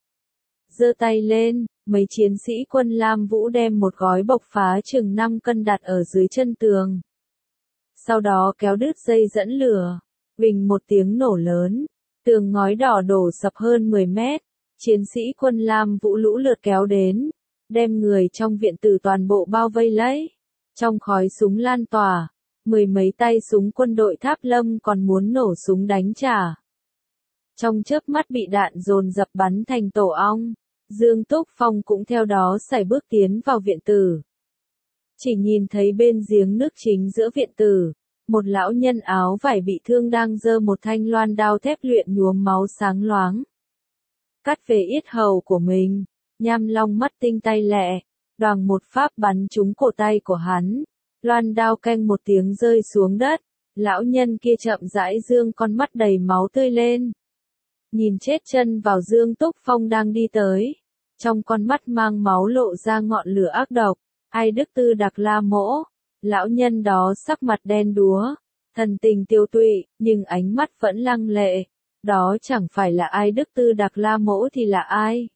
Giơ tay lên, mấy chiến sĩ quân Lam Vũ đem một gói bộc phá chừng năm cân đặt ở dưới chân tường. Sau đó kéo đứt dây dẫn lửa, vình một tiếng nổ lớn, tường ngói đỏ đổ sập hơn mười mét, chiến sĩ quân Lam Vũ lũ lượt kéo đến, đem người trong viện tử toàn bộ bao vây lấy. Trong khói súng lan tỏa, mười mấy tay súng quân đội Tháp Lâm còn muốn nổ súng đánh trả. Trong chớp mắt bị đạn dồn dập bắn thành tổ ong, Dương Túc Phong cũng theo đó sải bước tiến vào viện tử. Chỉ nhìn thấy bên giếng nước chính giữa viện tử, một lão nhân áo vải bị thương đang giơ một thanh loan đao thép luyện nhuốm máu sáng loáng. Cắt về yết hầu của mình, Nham Long mắt tinh tay lẹ, đoàng một pháp bắn trúng cổ tay của hắn. Loan đao canh một tiếng rơi xuống đất, lão nhân kia chậm rãi dương con mắt đầy máu tươi lên. Nhìn chết chân vào Dương Túc Phong đang đi tới, trong con mắt mang máu lộ ra ngọn lửa ác độc. Ai Đức Tư Đặc La Mỗ, lão nhân đó sắc mặt đen đúa, thần tình tiêu tụy, nhưng ánh mắt vẫn lăng lệ. Đó chẳng phải là Ai Đức Tư Đặc La Mỗ thì là ai?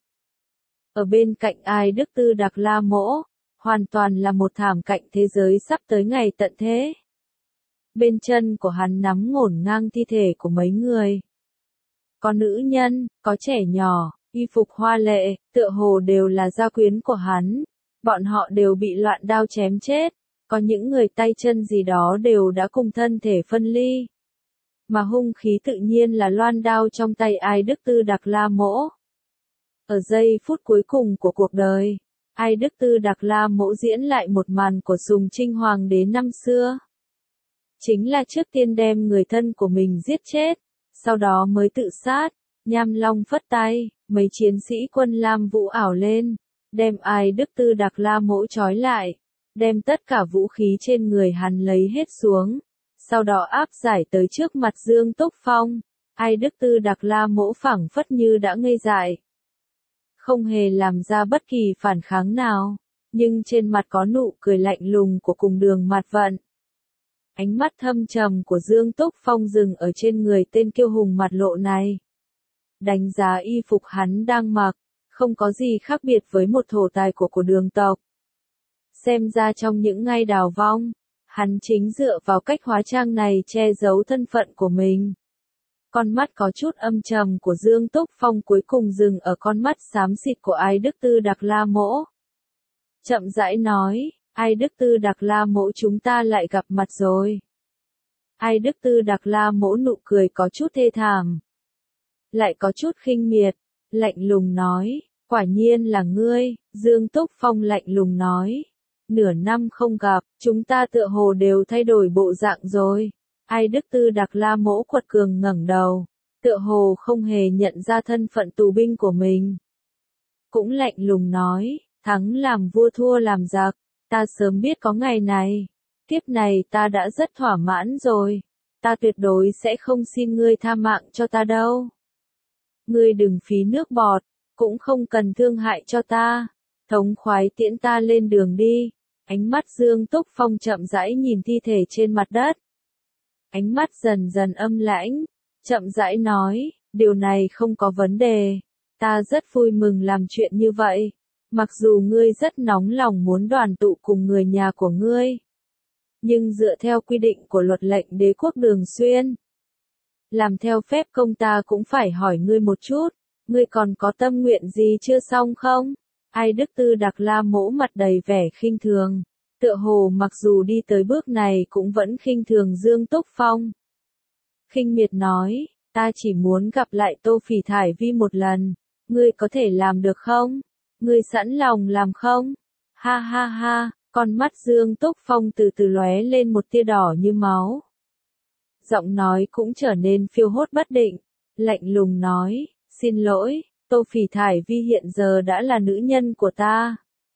Ở bên cạnh Ai Đức Tư Đặc La Mỗ, hoàn toàn là một thảm cảnh thế giới sắp tới ngày tận thế. Bên chân của hắn nắm ngổn ngang thi thể của mấy người. Có nữ nhân, có trẻ nhỏ, y phục hoa lệ, tựa hồ đều là gia quyến của hắn. Bọn họ đều bị loạn đao chém chết, có những người tay chân gì đó đều đã cùng thân thể phân ly. Mà hung khí tự nhiên là loan đao trong tay Ai Đức Tư Đặc La Mỗ. Ở giây phút cuối cùng của cuộc đời, Ai Đức Tư Đặc La Mỗ diễn lại một màn của Sùng Trinh Hoàng đế năm xưa. Chính là trước tiên đem người thân của mình giết chết, sau đó mới tự sát. Nham Long phất tay, mấy chiến sĩ quân Lam Vũ ảo lên, đem Ai Đức Tư Đặc La Mỗ trói lại, đem tất cả vũ khí trên người hắn lấy hết xuống, sau đó áp giải tới trước mặt Dương Túc Phong. Ai Đức Tư Đặc La Mỗ phảng phất như đã ngây dại, không hề làm ra bất kỳ phản kháng nào, nhưng trên mặt có nụ cười lạnh lùng của cùng đường mặt vận. Ánh mắt thâm trầm của Dương Túc Phong dừng ở trên người tên kiêu hùng mặt lộ này. Đánh giá y phục hắn đang mặc, không có gì khác biệt với một thổ tài của của đường tộc. Xem ra trong những ngày đào vong, hắn chính dựa vào cách hóa trang này che giấu thân phận của mình. Con mắt có chút âm trầm của Dương Túc Phong cuối cùng dừng ở con mắt xám xịt của Ai Đức Tư Đặc La Mỗ. Chậm rãi nói, Ai Đức Tư Đặc La Mỗ chúng ta lại gặp mặt rồi. Ai Đức Tư Đặc La Mỗ nụ cười có chút thê thảm, lại có chút khinh miệt, lạnh lùng nói, quả nhiên là ngươi. Dương Túc Phong lạnh lùng nói, nửa năm không gặp, chúng ta tựa hồ đều thay đổi bộ dạng rồi. Ai Đức Tư Đặc La Mỗ quật cường ngẩng đầu, tựa hồ không hề nhận ra thân phận tù binh của mình. Cũng lạnh lùng nói, thắng làm vua thua làm giặc, ta sớm biết có ngày này. Kiếp này ta đã rất thỏa mãn rồi, ta tuyệt đối sẽ không xin ngươi tha mạng cho ta đâu. Ngươi đừng phí nước bọt, cũng không cần thương hại cho ta, thống khoái tiễn ta lên đường đi. Ánh mắt Dương Túc Phong chậm rãi nhìn thi thể trên mặt đất. Ánh mắt dần dần âm lãnh, chậm rãi nói, điều này không có vấn đề, ta rất vui mừng làm chuyện như vậy, mặc dù ngươi rất nóng lòng muốn đoàn tụ cùng người nhà của ngươi. Nhưng dựa theo quy định của luật lệnh đế quốc Đường Xuyên, làm theo phép công ta cũng phải hỏi ngươi một chút, ngươi còn có tâm nguyện gì chưa xong không? Ai Đức Tư Đặc La Mỗ mặt đầy vẻ khinh thường. Tựa hồ mặc dù đi tới bước này cũng vẫn khinh thường Dương Túc Phong. Khinh miệt nói, ta chỉ muốn gặp lại Tô Phỉ Thải Vi một lần, ngươi có thể làm được không? Ngươi sẵn lòng làm không? Ha ha ha, con mắt Dương Túc Phong từ từ lóe lên một tia đỏ như máu. Giọng nói cũng trở nên phiêu hốt bất định, lạnh lùng nói, xin lỗi, Tô Phỉ Thải Vi hiện giờ đã là nữ nhân của ta.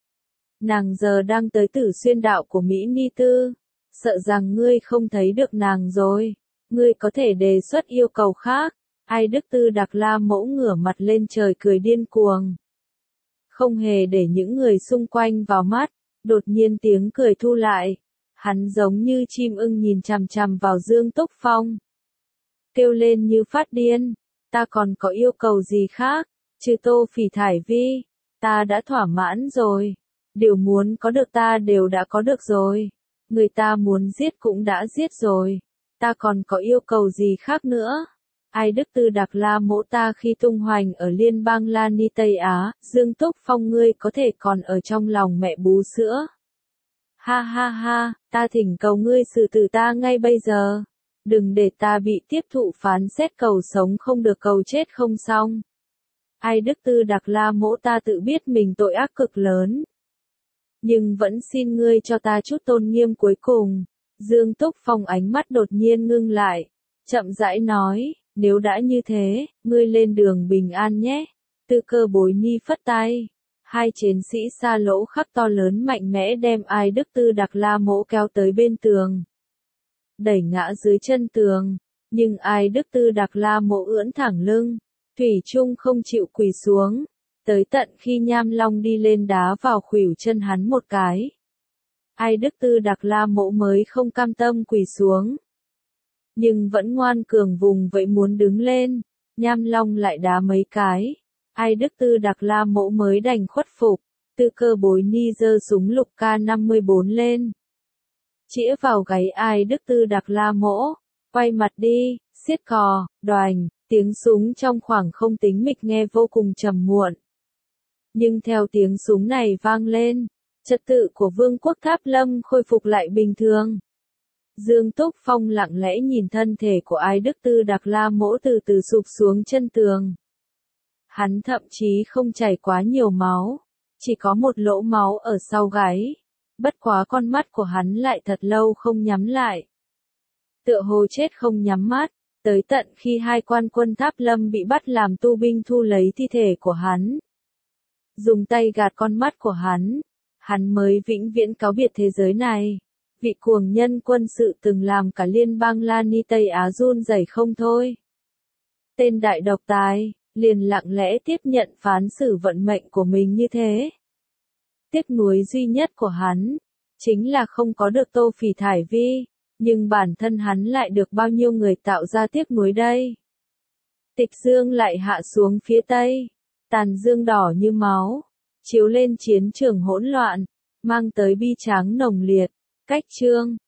Nàng giờ đang tới Tử Xuyên đạo của Mỹ Ni Tư, sợ rằng ngươi không thấy được nàng rồi, ngươi có thể đề xuất yêu cầu khác. Ai Đức Tư Đặc La Mỗ ngửa mặt lên trời cười điên cuồng. Không hề để những người xung quanh vào mắt, đột nhiên tiếng cười thu lại. Hắn giống như chim ưng nhìn chằm chằm vào Dương Túc Phong. Kêu lên như phát điên, ta còn có yêu cầu gì khác, trừ Tô Phỉ thải vi, ta đã thỏa mãn rồi. Điều muốn có được ta đều đã có được rồi. Người ta muốn giết cũng đã giết rồi. Ta còn có yêu cầu gì khác nữa? Ai Đức Tư Đặc La Mỗ ta khi tung hoành ở liên bang La Ni Tây Á, Dương Túc Phong ngươi có thể còn ở trong lòng mẹ bú sữa. Ha ha ha, ta thỉnh cầu ngươi xử tử ta ngay bây giờ. Đừng để ta bị tiếp thụ phán xét cầu sống không được cầu chết không xong. Ai Đức Tư Đặc La Mỗ ta tự biết mình tội ác cực lớn. Nhưng vẫn xin ngươi cho ta chút tôn nghiêm cuối cùng. Dương Túc Phong ánh mắt đột nhiên ngưng lại. Chậm rãi nói, nếu đã như thế, ngươi lên đường bình an nhé. Tư Cơ Bối Ni phất tay. Hai chiến sĩ xa lỗ khắc to lớn mạnh mẽ đem Ai Đức Tư Đặc La Mỗ kéo tới bên tường. Đẩy ngã dưới chân tường. Nhưng Ai Đức Tư Đặc La Mỗ ưỡn thẳng lưng. Thủy chung không chịu quỳ xuống. Tới tận khi Nham Long đi lên đá vào khuỷu chân hắn một cái. Ai Đức Tư Đặc La Mỗ mới không cam tâm quỳ xuống. Nhưng vẫn ngoan cường vùng vậy muốn đứng lên. Nham Long lại đá mấy cái. Ai Đức Tư Đặc La Mỗ mới đành khuất phục. Tư Cơ Bối Ni giơ súng lục K năm mươi bốn lên. Chĩa vào gáy Ai Đức Tư Đặc La Mỗ. Quay mặt đi, xiết cò, đoành. Tiếng súng trong khoảng không tĩnh mịch nghe vô cùng trầm muộn. Nhưng theo tiếng súng này vang lên, trật tự của Vương quốc Tháp Lâm khôi phục lại bình thường. Dương Túc Phong lặng lẽ nhìn thân thể của Ai Đức Tư Đặc La Mỗ từ từ sụp xuống chân tường. Hắn thậm chí không chảy quá nhiều máu, chỉ có một lỗ máu ở sau gáy. Bất quá con mắt của hắn lại thật lâu không nhắm lại. Tựa hồ chết không nhắm mắt, tới tận khi hai quan quân Tháp Lâm bị bắt làm tù binh thu lấy thi thể của hắn. Dùng tay gạt con mắt của hắn, hắn mới vĩnh viễn cáo biệt thế giới này. Vị cuồng nhân quân sự từng làm cả liên bang La Ni Tây Á run rẩy không thôi. Tên đại độc tài, liền lặng lẽ tiếp nhận phán xử vận mệnh của mình như thế. Tiếc nuối duy nhất của hắn, chính là không có được Tô Phỉ thải vi, nhưng bản thân hắn lại được bao nhiêu người tạo ra tiếc nuối đây. Tịch dương lại hạ xuống phía tây, tàn dương đỏ như máu, chiếu lên chiến trường hỗn loạn, mang tới bi tráng nồng liệt. Cách chương